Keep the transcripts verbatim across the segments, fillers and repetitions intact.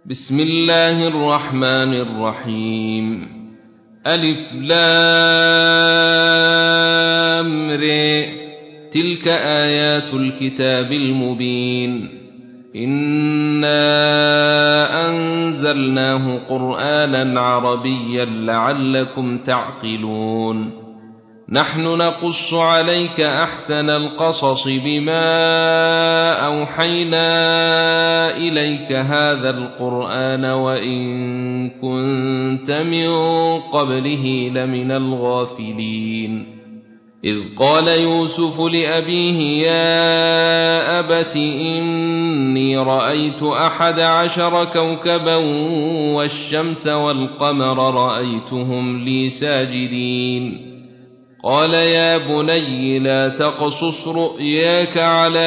بسم الله الرحمن الرحيم. ألف لام ر. تلك آيات الكتاب المبين. إنا أنزلناه قرآنا عربيا لعلكم تعقلون. نحن نقص عليك أحسن القصص بما أوحينا إليك هذا القرآن وإن كنت من قبله لمن الغافلين. إذ قال يوسف لأبيه يا أبت إني رأيت أحد عشر كوكبا والشمس والقمر رأيتهم لي ساجدين. قال يا بني لا تقصص رؤياك على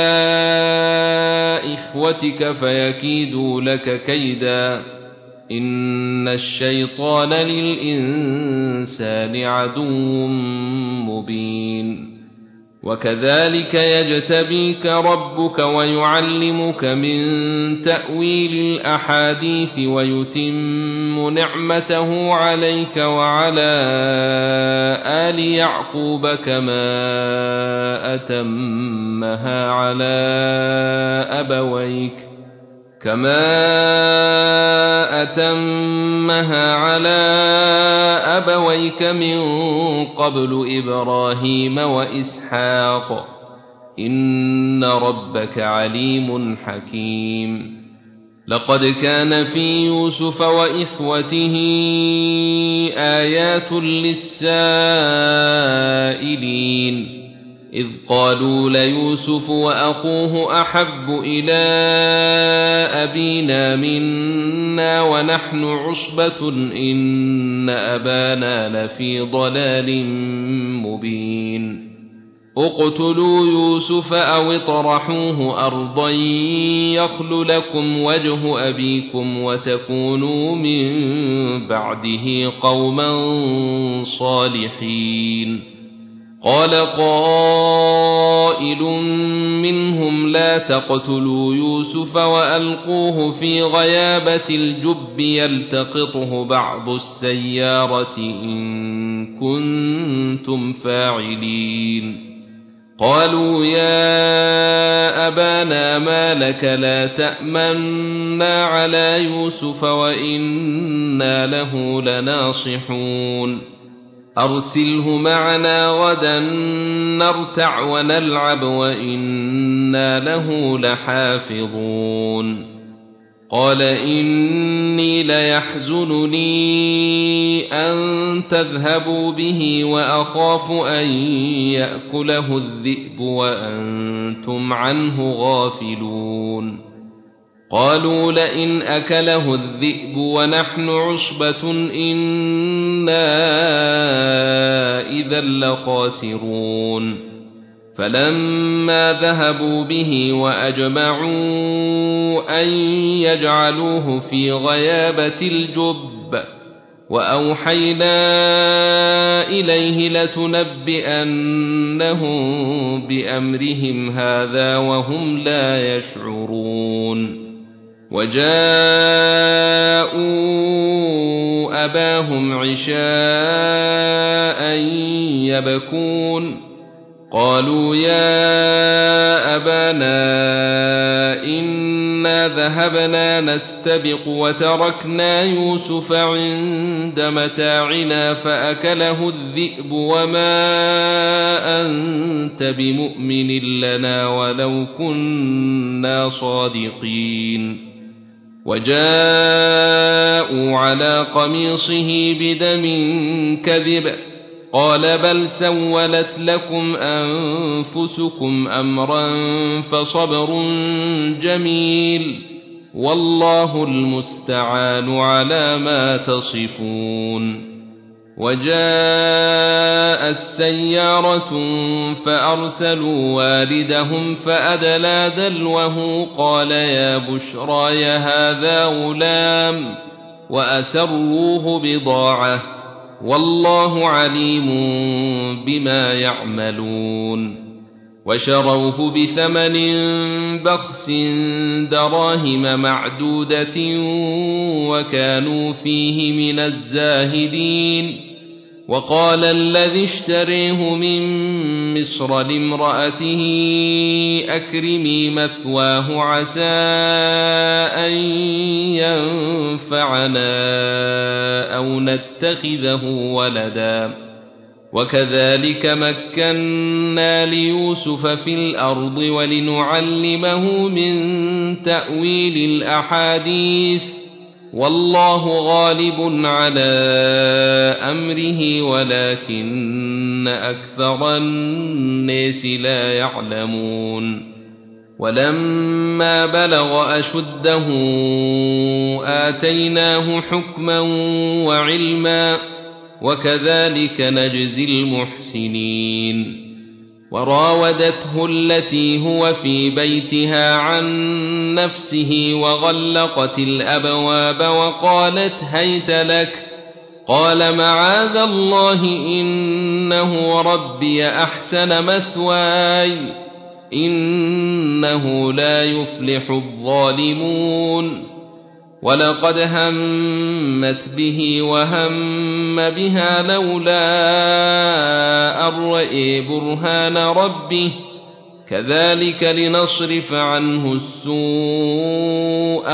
إخوتك فيكيدوا لك كيدا إن الشيطان للإنسان عدو مبين. وكذلك يجتبيك ربك ويعلمك من تأويل الأحاديث ويتم نعمته عليك وعلى آل يعقوب كما أتمها على أبويك كما أتمها على أبويك من قبل إبراهيم وإسحاق إن ربك عليم حكيم. لقد كان في يوسف وإخوته آيات للسائلين إذ قالوا ليوسف وأخوه أحب إلى أبينا منا ونحن عصبة إن أبانا لفي ضلال مبين. اقتلوا يوسف أو اطرحوه أرضا يخل لكم وجه أبيكم وتكونوا من بعده قوما صالحين. قال قائل منهم لا تقتلوا يوسف وألقوه في غيابة الجب يلتقطه بعض السيارة إن كنتم فاعلين. قالوا يا أبانا ما لك لا تأمنا على يوسف وإنا له لناصحون. أرسله معنا غدا نرتع ونلعب وإنا له لحافظون. قال إني ليحزنني أن تذهبوا به وأخاف أن يأكله الذئب وأنتم عنه غافلون. قالوا لئن أكله الذئب ونحن عصبة إنا إذا لخاسرون. فلما ذهبوا به وأجمعوا أن يجعلوه في غيابة الجب وأوحينا إليه لتنبئنهم بأمرهم هذا وهم لا يشعرون. وجاءوا أباهم عشاء يبكون. قالوا يا أبانا إنا ذهبنا نستبق وتركنا يوسف عند متاعنا فأكله الذئب وما أنت بمؤمن لنا ولو كنا صادقين. وجاءوا على قميصه بدم كذب قال بل سولت لكم أنفسكم أمرا فصبر جميل والله المستعان على ما تصفون. وجاء السيارة فأرسلوا والدهم فأدلى دلوه قال يا بشرى هذا غلام وأسروه بضاعة والله عليم بما يعملون. وشروه بثمن بخس دراهم معدودة وكانوا فيه من الزاهدين. وقال الذي اشتريه من مصر لامرأته أكرمي مثواه عسى أن ينفعنا أو نتخذه ولدا وكذلك مكنا ليوسف في الأرض ولنعلمه من تأويل الأحاديث والله غالب على أمره ولكن أكثر الناس لا يعلمون. ولما بلغ أشده آتيناه حكما وعلما وكذلك نجزي المحسنين. وراودته التي هو في بيتها عن نفسه وغلقت الأبواب وقالت هيت لك قال معاذ الله إنه ربي أحسن مثواي إنه لا يفلح الظالمون. ولقد همت به وهم بها لولا أن رأى برهان ربه كذلك لنصرف عنه السوء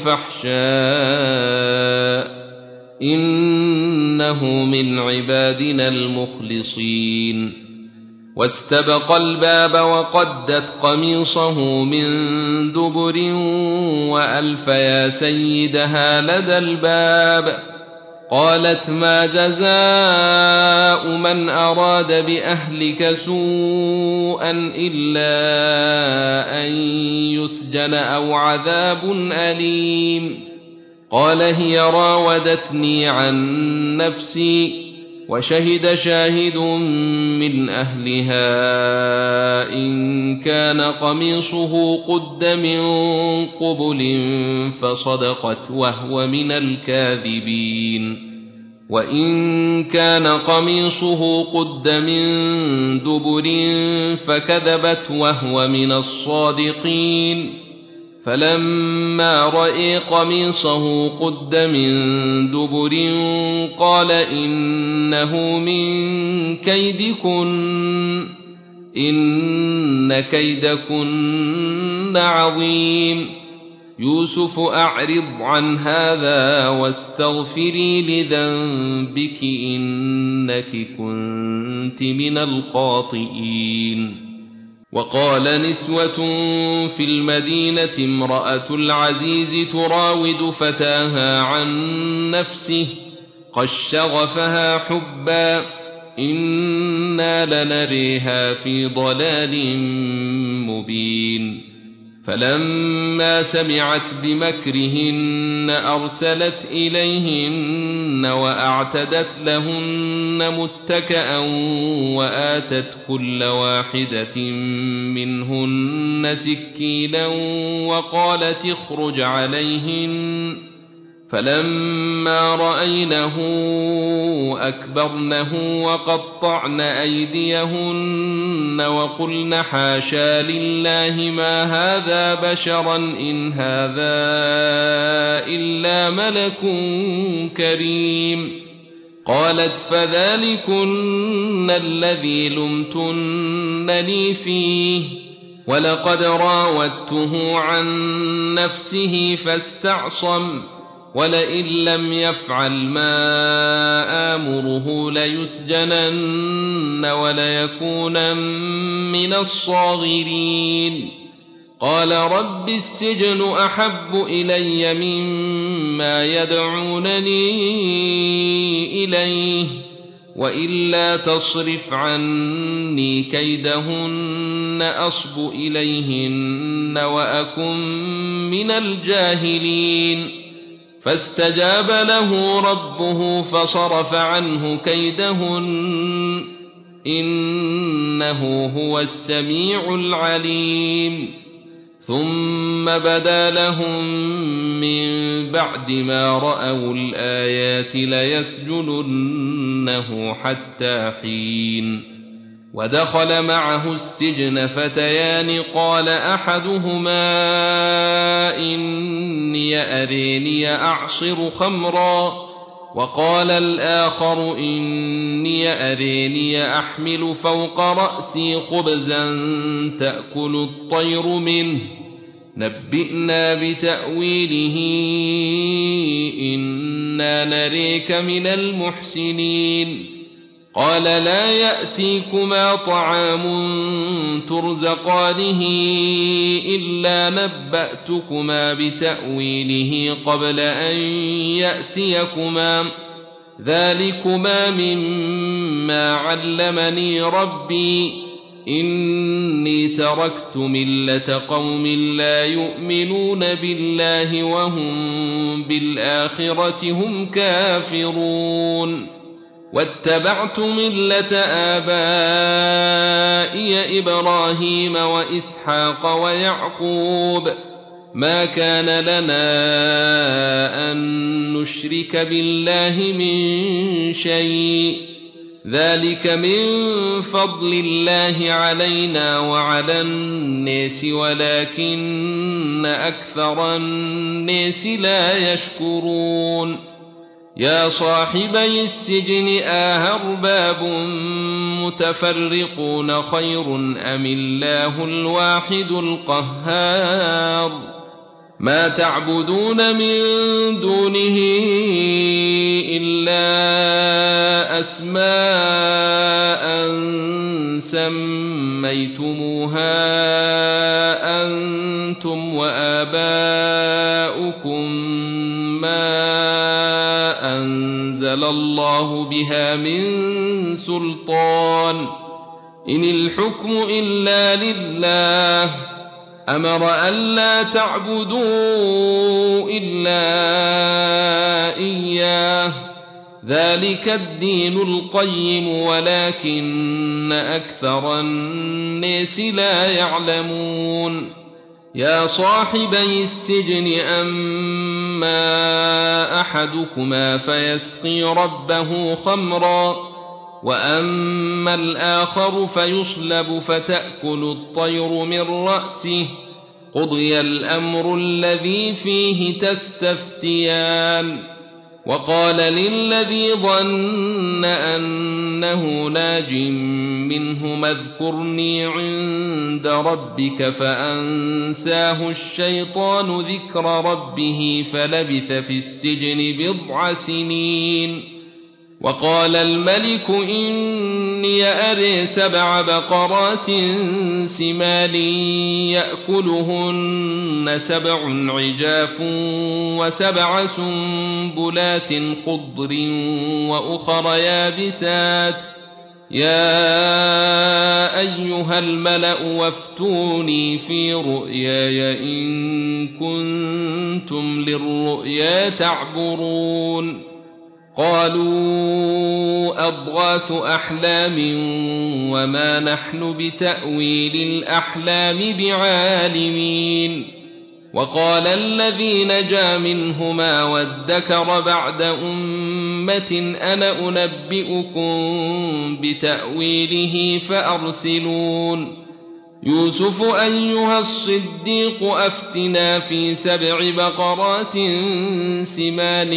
والفحشاء إنه من عبادنا المخلصين. واستبق الباب وقدت قميصه من دبر وألف يا سيدها لدى الباب قالت ما جزاء من أراد بأهلك سوءا إلا أن يسجن أو عذاب أليم. قال هي راودتني عن نفسي وشهد شاهد من أهلها إن كان قميصه قد من قبل فصدقت وهو من الكاذبين وإن كان قميصه قد من دبر فكذبت وهو من الصادقين. فلما رأى قميصه قد من دبر قال إنه من كيدكن إن كيدكن عظيم. يوسف أعرض عن هذا واستغفري لذنبك إنك كنت من الخاطئين. وقال نسوة في المدينة امرأة العزيز تراود فتاها عن نفسه قد شغفها حبا إنا لنريها في ضلال مبين. فلما سمعت بمكرهن أرسلت إليهن وأعتدت لهن متكئا وآتت كل واحدة منهن سكينا وقالت اخرج عليهن. فلما رأينه أكبرنه وقطعن أيديهن وقلن حاشا لله ما هذا بشرا إن هذا إلا ملك كريم. قالت فذلكن الذي لمتنني فيه ولقد راودته عن نفسه فاستعصم ولئن لم يفعل ما آمره ليسجنن وليكونن من الصاغرين. قال رب السجن أحب إلي مما يدعونني إليه وإلا تصرف عني كيدهن أصب إليهن وأكن من الجاهلين. فاستجاب له ربه فصرف عنه كيدهن إنه هو السميع العليم. ثم بدا لهم من بعد ما رأوا الآيات ليسجننه حتى حين. ودخل معه السجن فتيان قال أحدهما إني أريني أعصر خمرا وقال الآخر إني أريني أحمل فوق رأسي خبزا تأكل الطير منه نبئنا بتأويله إنا نريك من المحسنين قال لا يأتيكما طعام ترزقانه إلا نبأتكما بتأويله قبل أن يأتيكما ذلكما مما علمني ربي إني تركت ملة قوم لا يؤمنون بالله وهم بالآخرة هم كافرون واتبعت ملة آبائي إبراهيم وإسحاق ويعقوب ما كان لنا أن نشرك بالله من شيء ذلك من فضل الله علينا وعلى الناس ولكن أكثر الناس لا يشكرون يا صاحبي السجن أأرباب متفرقون خير أم الله الواحد القهار ما تعبدون من دونه إلا أسماء سميتموها أنتم وآباؤكم ما أنزل الله بها من سلطان إن الحكم إلا لله أمر ألا تعبدوا إلا إياه ذلك الدين القيم ولكن أكثر الناس لا يعلمون يا صاحبي السجن أما أحدكما فيسقي ربه خمرا وأما الآخر فيصلب فتأكل الطير من رأسه قضي الأمر الذي فيه تستفتيان وقال للذي ظن أنه ناج منهما اذكرني عند ربك فأنساه الشيطان ذكر ربه فلبث في السجن بضع سنين وقال الملك إني أري سبع بقرات سمان يأكلهن سبع عجاف وسبع سنبلات خضر وأخر يابسات يا أيها الملأ وافتوني في رؤياي إن كنتم للرؤيا تعبرون قالوا أضغاث أحلام وما نحن بتأويل الأحلام بعالمين وقال الذي نجا منهما وادكر بعد أمة أنا أنبئكم بتأويله فأرسلون يوسف أيها الصديق أفتنا في سبع بقرات سمان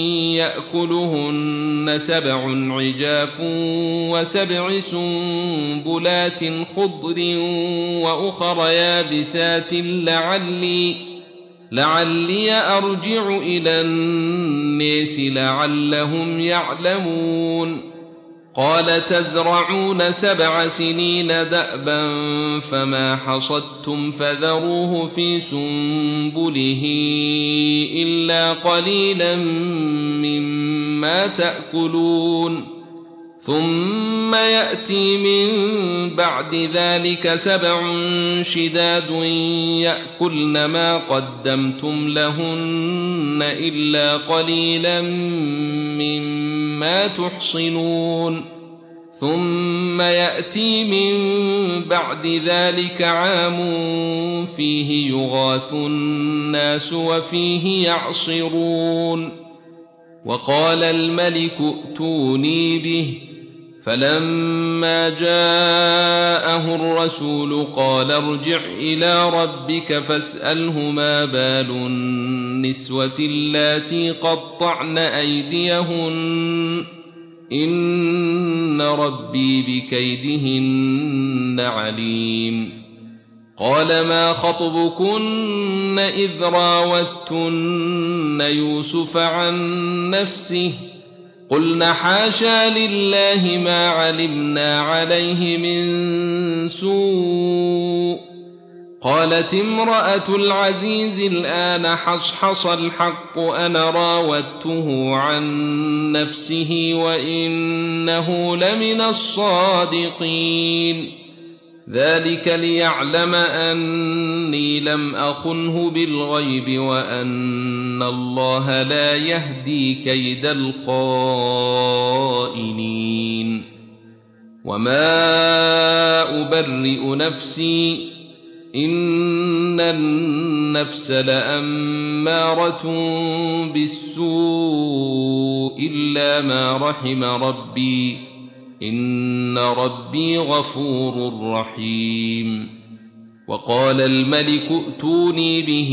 يأكلهن سبع عجاف وسبع سنبلات خضر وأخر يابسات لعلي, لعلي أرجع إلى الناس لعلهم يعلمون قال تزرعون سبع سنين دأبا فما حصدتم فذروه في سنبله إلا قليلا مما تأكلون ثم يأتي من بعد ذلك سبع شداد يأكلن ما قدمتم لهن إلا قليلا مما تحصنون ثم يأتي من بعد ذلك عام فيه يغاث الناس وفيه يعصرون وقال الملك ائتوني به فلما جاءه الرسول قال ارجع إلى ربك فاسأله ما بال النسوة اللاتي قطعن أيديهن إن ربي بكيدهن عليم. قال ما خطبكن إذ راوتن يوسف عن نفسه قلن حاشا لله ما علمنا عليه من سوء. قالت امرأة العزيز الآن حصحص الحق أنا راودته عن نفسه وإنه لمن الصادقين. ذلك ليعلم أني لم أخنه بالغيب وأن الله لا يهدي كيد الخائنين. وما أبرئ نفسي إن النفس لأمارة بالسوء إلا ما رحم ربي إن ربي غفور رحيم. وقال الملك ائتوني به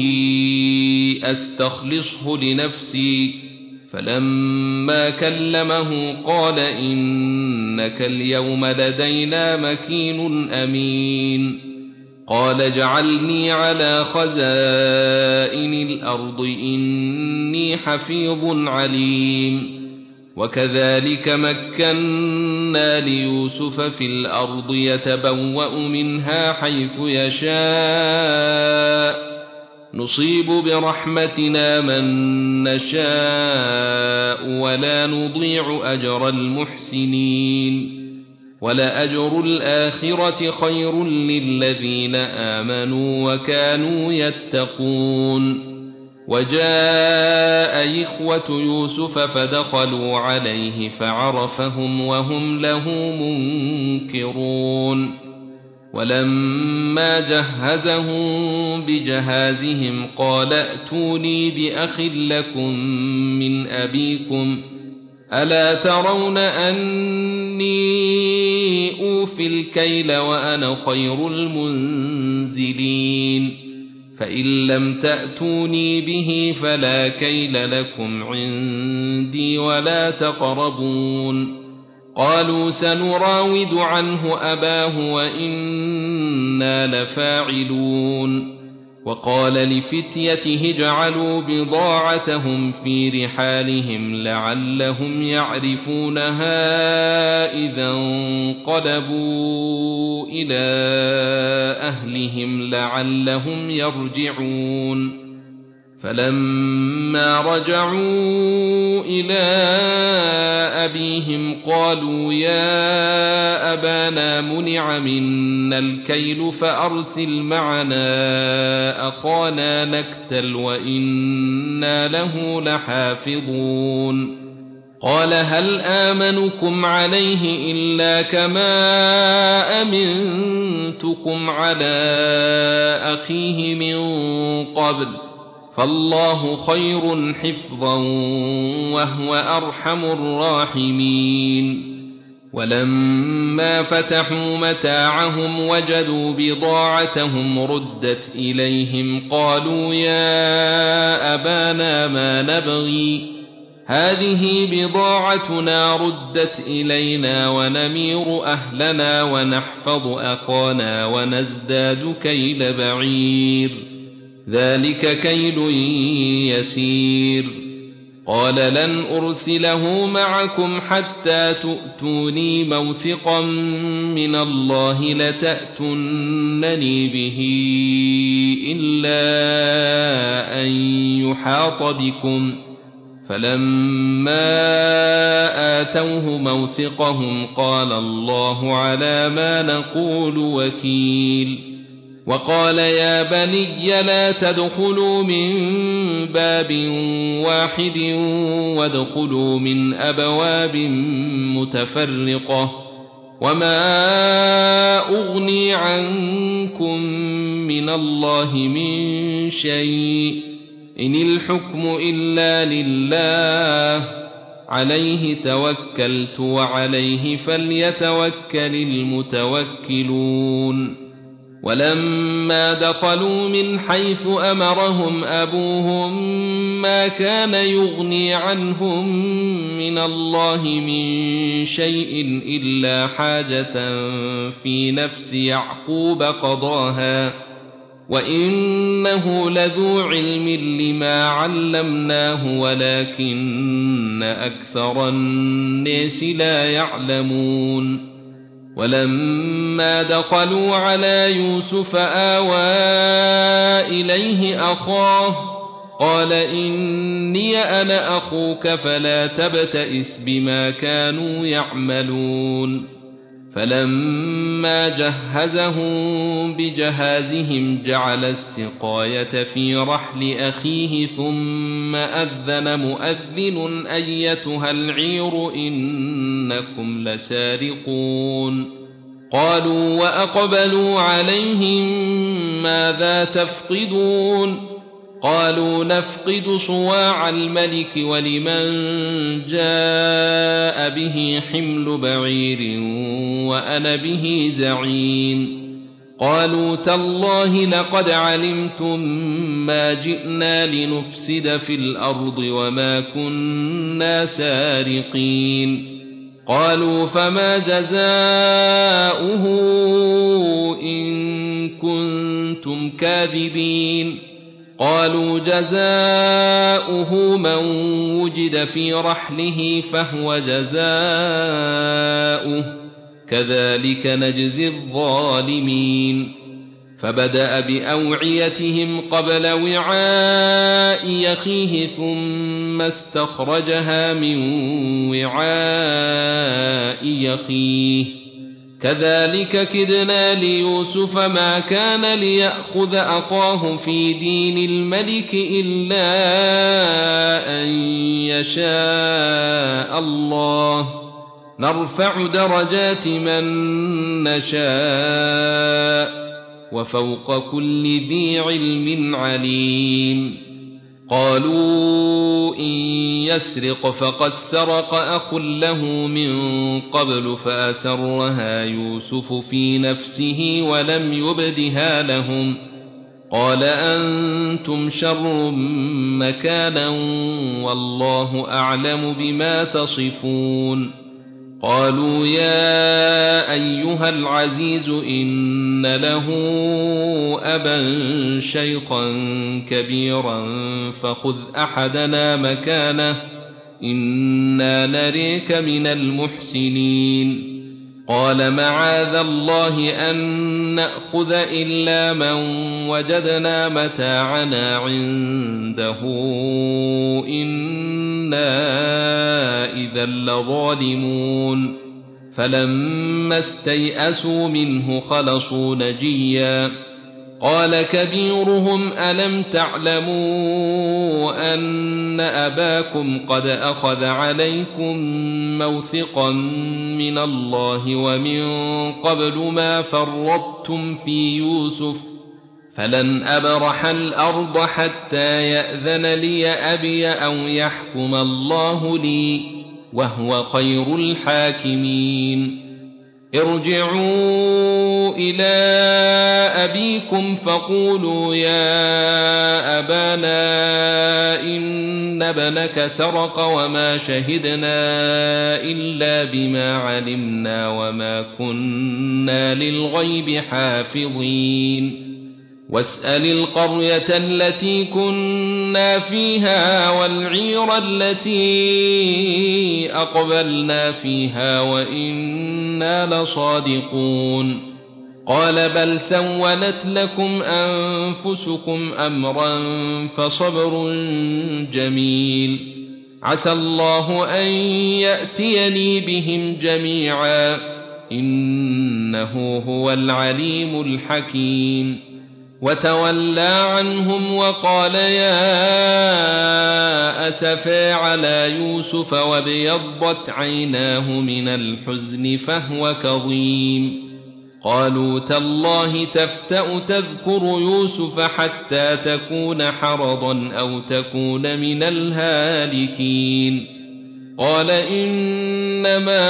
أستخلصه لنفسي فلما كلمه قال إنك اليوم لدينا مكين أمين. قال اجعلني على خزائن الأرض إني حفيظ عليم. وكذلك مكنا ليوسف في الأرض يتبوأ منها حيث يشاء نصيب برحمتنا من نشاء ولا نضيع أجر المحسنين. ولأجر الآخرة خير للذين آمنوا وكانوا يتقون. وجاء إخوة يوسف فدخلوا عليه فعرفهم وهم له منكرون. ولما جهزهم بجهازهم قال ائتوني بأخ لكم من أبيكم ألا ترون أني أوفي الكيل وأنا خير المنزلين. فإن لم تأتوني به فلا كيل لكم عندي ولا تقربون. قالوا سنراود عنه أباه وإنا لفاعلون. وقال لفتيته اجعلوا بضاعتهم في رحالهم لعلهم يعرفونها إذا انقلبوا إلى أهلهم لعلهم يرجعون. فلما رجعوا إلى أبيهم قالوا يا أبانا منع منا الكيل فأرسل معنا أخانا نكتل وإنا له لحافظون. قال هل آمنكم عليه إلا كما أمنتكم على أخيه من قبل فالله خير حفظا وهو أرحم الراحمين. ولما فتحوا متاعهم وجدوا بضاعتهم ردت إليهم قالوا يا أبانا ما نبغي هذه بضاعتنا ردت إلينا ونمير أهلنا ونحفظ أخانا ونزداد كيل بعير ذلك كيل يسير. قال لن أرسله معكم حتى تؤتوني موثقا من الله لتأتونني به إلا أن يحاط بكم. فلما آتوه موثقهم قال الله على ما نقول وكيل. وقال يا بني لا تدخلوا من باب واحد وادخلوا من أبواب متفرقة وما أغني عنكم من الله من شيء إن الحكم إلا لله عليه توكلت وعليه فليتوكل المتوكلون ولما دخلوا من حيث أمرهم أبوهم ما كان يغني عنهم من الله من شيء إلا حاجة في نفس يعقوب قضاها وإنه لذو علم لما علمناه ولكن أكثر الناس لا يعلمون ولما دخلوا على يوسف آوى إليه أخاه قال إني أنا أخوك فلا تبتئس بما كانوا يعملون فلما جهزهم بجهازهم جعل السقاية في رحل أخيه ثم أذن مؤذن أيتها العير إنكم لسارقون قالوا وأقبلوا عليهم ماذا تفقدون قالوا نفقد صواع الملك ولمن جاء به حمل بعير وأنا به زعيم قالوا تالله لقد علمتم ما جئنا لنفسد في الأرض وما كنا سارقين قالوا فما جزاؤه إن كنتم كاذبين قالوا جزاؤه من وجد في رحله فهو جزاؤه كذلك نجزي الظالمين فبدأ بأوعيتهم قبل وعاء يخيه ثم استخرجها من وعاء يخيه كذلك كدنا ليوسف ما كان ليأخذ أخاه في دين الملك إلا أن يشاء الله نرفع درجات من نشاء وفوق كل ذي علم عليم قالوا إن يسرق فقد سرق أخ له من قبل فأسرها يوسف في نفسه ولم يبدها لهم قال أنتم شر مكانا والله أعلم بما تصفون قالوا يا أيها العزيز إن له أبا شيخا كبيرا فخذ أحدنا مكانه إنا نريك من المحسنين قال معاذ الله أن نأخذ إلا من وجدنا متاعنا عنده إنا إذا لظالمون فلما استيئسوا منه خلصوا نجيا قال كبيرهم ألم تعلموا أن أباكم قد أخذ عليكم موثقا من الله ومن قبل ما فرطتم في يوسف فلن أبرح الأرض حتى يأذن لي أبي أو يحكم الله لي وهو خير الحاكمين ارجعوا إلى أبيكم فقولوا يا أبانا إن ابنك سرق وما شهدنا إلا بما علمنا وما كنا للغيب حافظين واسأل القرية التي كنا فيها والعير التي أقبلنا فيها وإنا لصادقون قال بل سولت لكم أنفسكم أمرا فصبر جميل عسى الله أن يأتيني بهم جميعا إنه هو العليم الحكيم وتولى عنهم وقال يا أسفا على يوسف وابيضت عيناه من الحزن فهو كظيم قالوا تالله تفتأ تذكر يوسف حتى تكون حرضا أو تكون من الهالكين قال إنما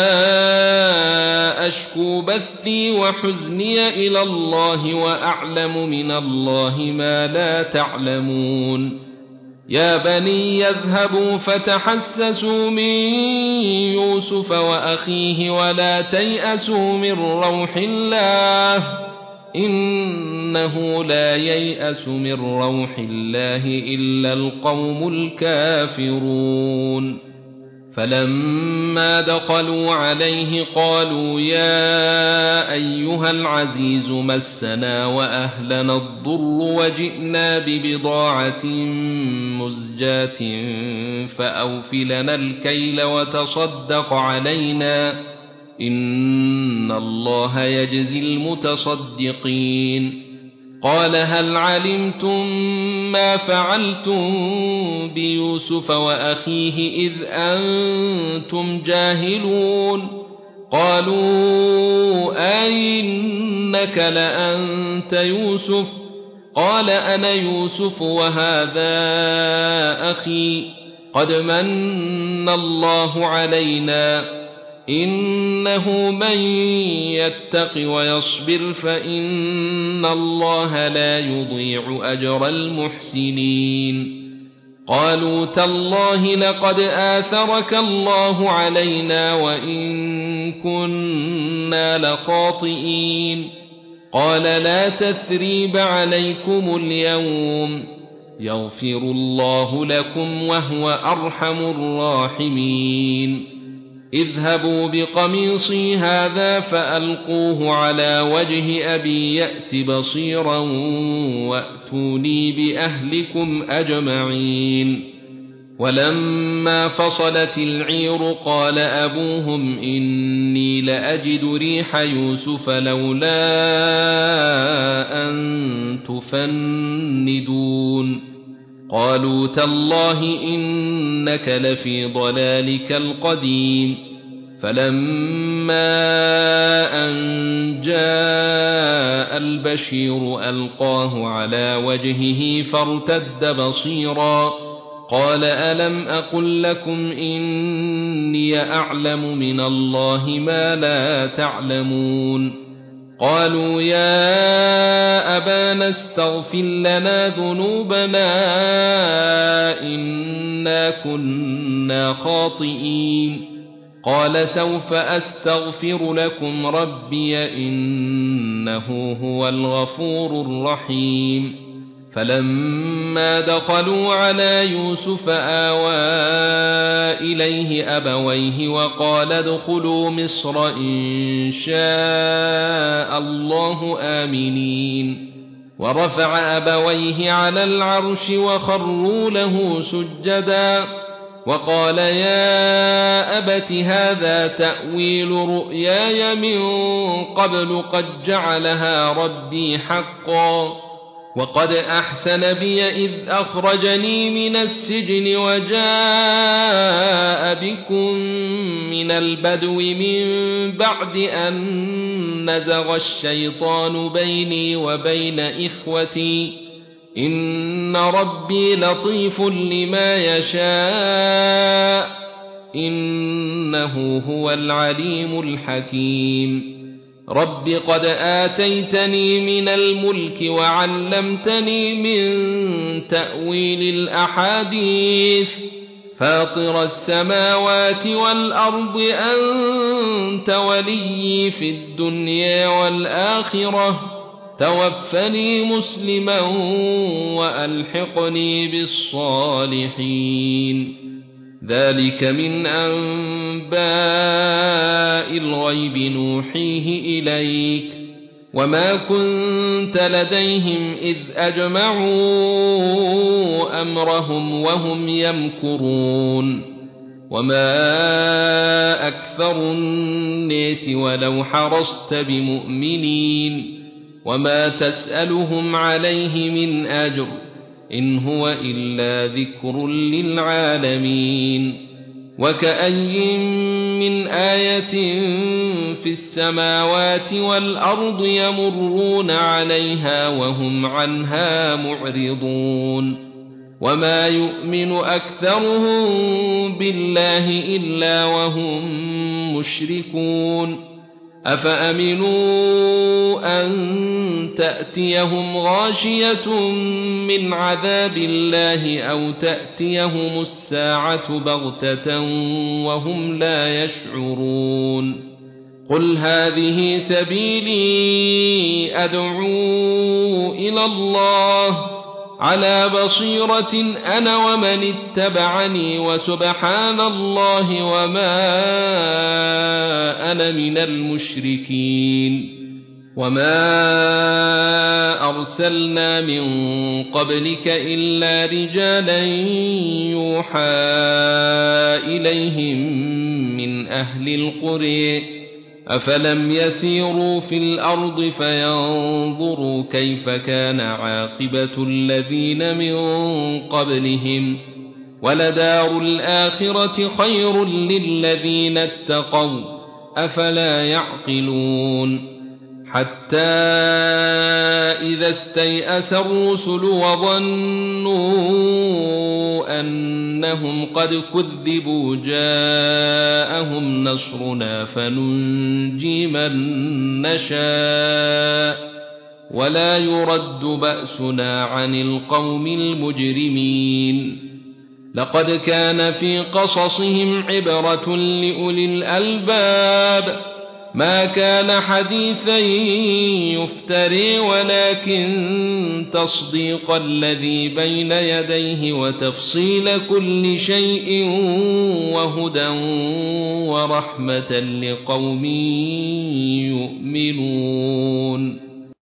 أشكو بثي وحزني إلى الله وأعلم من الله ما لا تعلمون يا بني يذهبوا فتحسسوا من يوسف وأخيه ولا تيأسوا من روح الله إنه لا ييأس من روح الله إلا القوم الكافرون فلما دخلوا عليه قالوا يا أيها العزيز مسنا وأهلنا الضر وجئنا ببضاعة مزجاة فأوف لنا الكيل وتصدق علينا إن الله يجزي المتصدقين قال هل علمتم ما فعلتم بيوسف وأخيه إذ أنتم جاهلون قالوا أئنك لأنت يوسف قال أنا يوسف وهذا أخي قد من الله علينا إنه من يتق ويصبر فإن الله لا يضيع أجر المحسنين قالوا تالله لقد آثرك الله علينا وإن كنا لخاطئين قال لا تثريب عليكم اليوم يغفر الله لكم وهو أرحم الراحمين اذهبوا بقميصي هذا فألقوه على وجه أبي يأت بصيرا وأتوني بأهلكم أجمعين ولما فصلت العير قال أبوهم إني لأجد ريح يوسف لولا أن تفندون قالوا تالله إنك لفي ضلالك القديم فلما أن جاء البشير ألقاه على وجهه فارتد بصيرا قال ألم أقل لكم إني أعلم من الله ما لا تعلمون قالوا يا أبانا استغفر لنا ذنوبنا إنا كنا خاطئين قال سوف أستغفر لكم ربي إنه هو الغفور الرحيم فلما دخلوا على يوسف آوى إليه أبويه وقال ادخلوا مصر إن شاء الله آمنين ورفع أبويه على العرش وخروا له سجدا وقال يا أبت هذا تأويل رؤياي من قبل قد جعلها ربي حقا وقد أحسن بي إذ أخرجني من السجن وجاء بكم من البدو من بعد أن نزغ الشيطان بيني وبين إخوتي إن ربي لطيف لما يشاء إنه هو العليم الحكيم رب قد آتيتني من الملك وعلمتني من تأويل الأحاديث فاطر السماوات والأرض أنت ولي في الدنيا والآخرة توفني مسلما وألحقني بالصالحين ذلك من أنباء الغيب نوحيه إليك وما كنت لديهم إذ أجمعوا أمرهم وهم يمكرون وما أكثر الناس ولو حرصت بمؤمنين وما تسألهم عليه من أجر إن هو إلا ذكر للعالمين وكأي من آية في السماوات والأرض يمرون عليها وهم عنها معرضون وما يؤمن أكثرهم بالله إلا وهم مشركون أفأمنوا أن تأتيهم غاشية من عذاب الله أو تأتيهم الساعة بغتة وهم لا يشعرون قل هذه سبيلي أدعو إلى الله على بصيرة أنا ومن اتبعني وسبحان الله وما أنا من المشركين وما أرسلنا من قبلك إلا رجالا يوحى إليهم من أهل القرى أفلم يسيروا في الأرض فينظروا كيف كان عاقبة الذين من قبلهم ولدار الآخرة خير للذين اتقوا أفلا يعقلون حتى إذا استيأس الرسل وظنوا أنهم قد كذبوا جاءهم نصرنا فننجي من نشاء ولا يرد بأسنا عن القوم المجرمين لقد كان في قصصهم عبرة لأولي الألباب ما كان حديثا يفتري ولكن تصديق الذي بين يديه وتفصيل كل شيء وهدى ورحمة لقوم يؤمنون